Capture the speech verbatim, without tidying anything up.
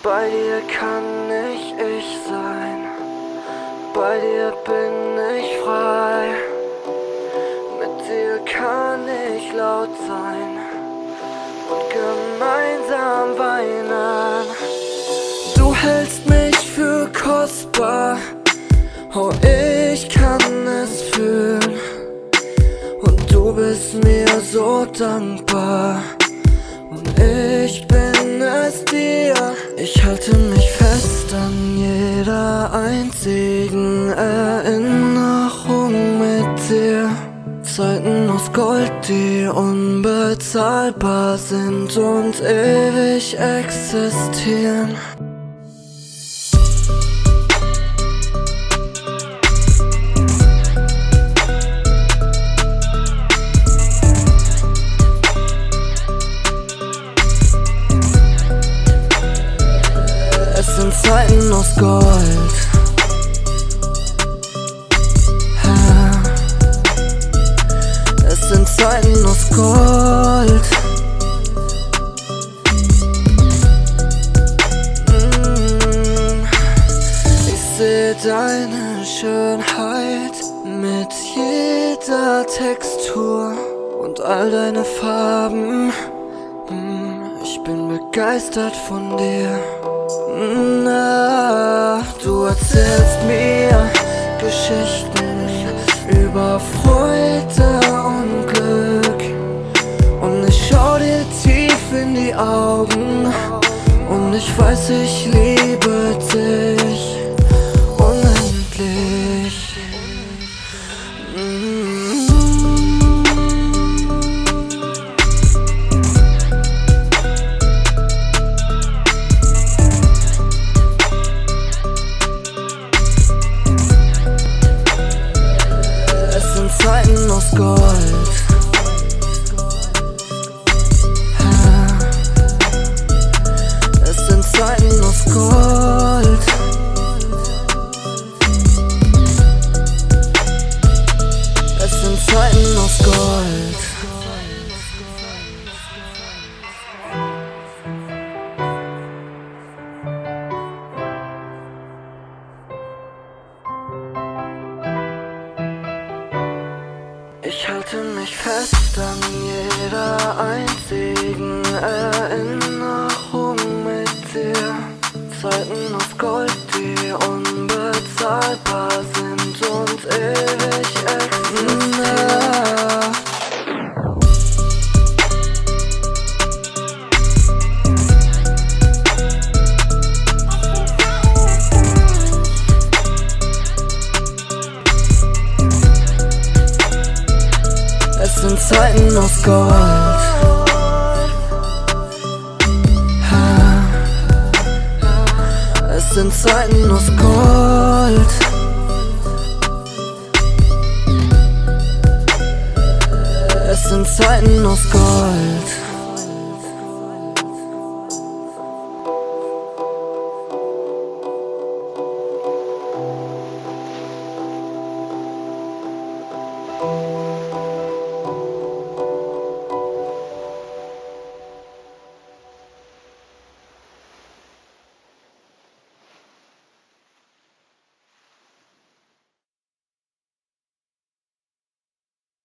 Bei dir kann ich ich sein, bei dir bin ich frei. Mit dir kann ich laut sein und gemeinsam weinen. Du hältst mich für kostbar, oh ich kann es fühlen. Und du bist mir so dankbar und ich bin es dir. Ich halte mich fest an jeder einzigen Erinnerung mit dir. Zeiten aus Gold, die unbezahlbar sind und ewig existieren. Es sind Zeiten aus Gold, ja. Es sind Zeiten aus Gold. mm. Ich seh deine Schönheit mit jeder Textur und all deine Farben. mm. Ich bin begeistert von dir. Na, du erzählst mir Geschichten über Freude und Glück. Und ich schau dir tief in die Augen und ich weiß, ich liebe dich unendlich. mm. Zeiten aus Gold, ja. Es sind Zeiten aus Gold. Es sind Zeiten aus Gold. Ich halte mich fest an jeder einzigen Erinnerung mit dir. Zeiten aus Gold, die unbezahlbar sind und ewig existieren. Es sind Zeiten aus Gold, ja. Es sind Zeiten aus Gold. Es sind Zeiten aus Gold.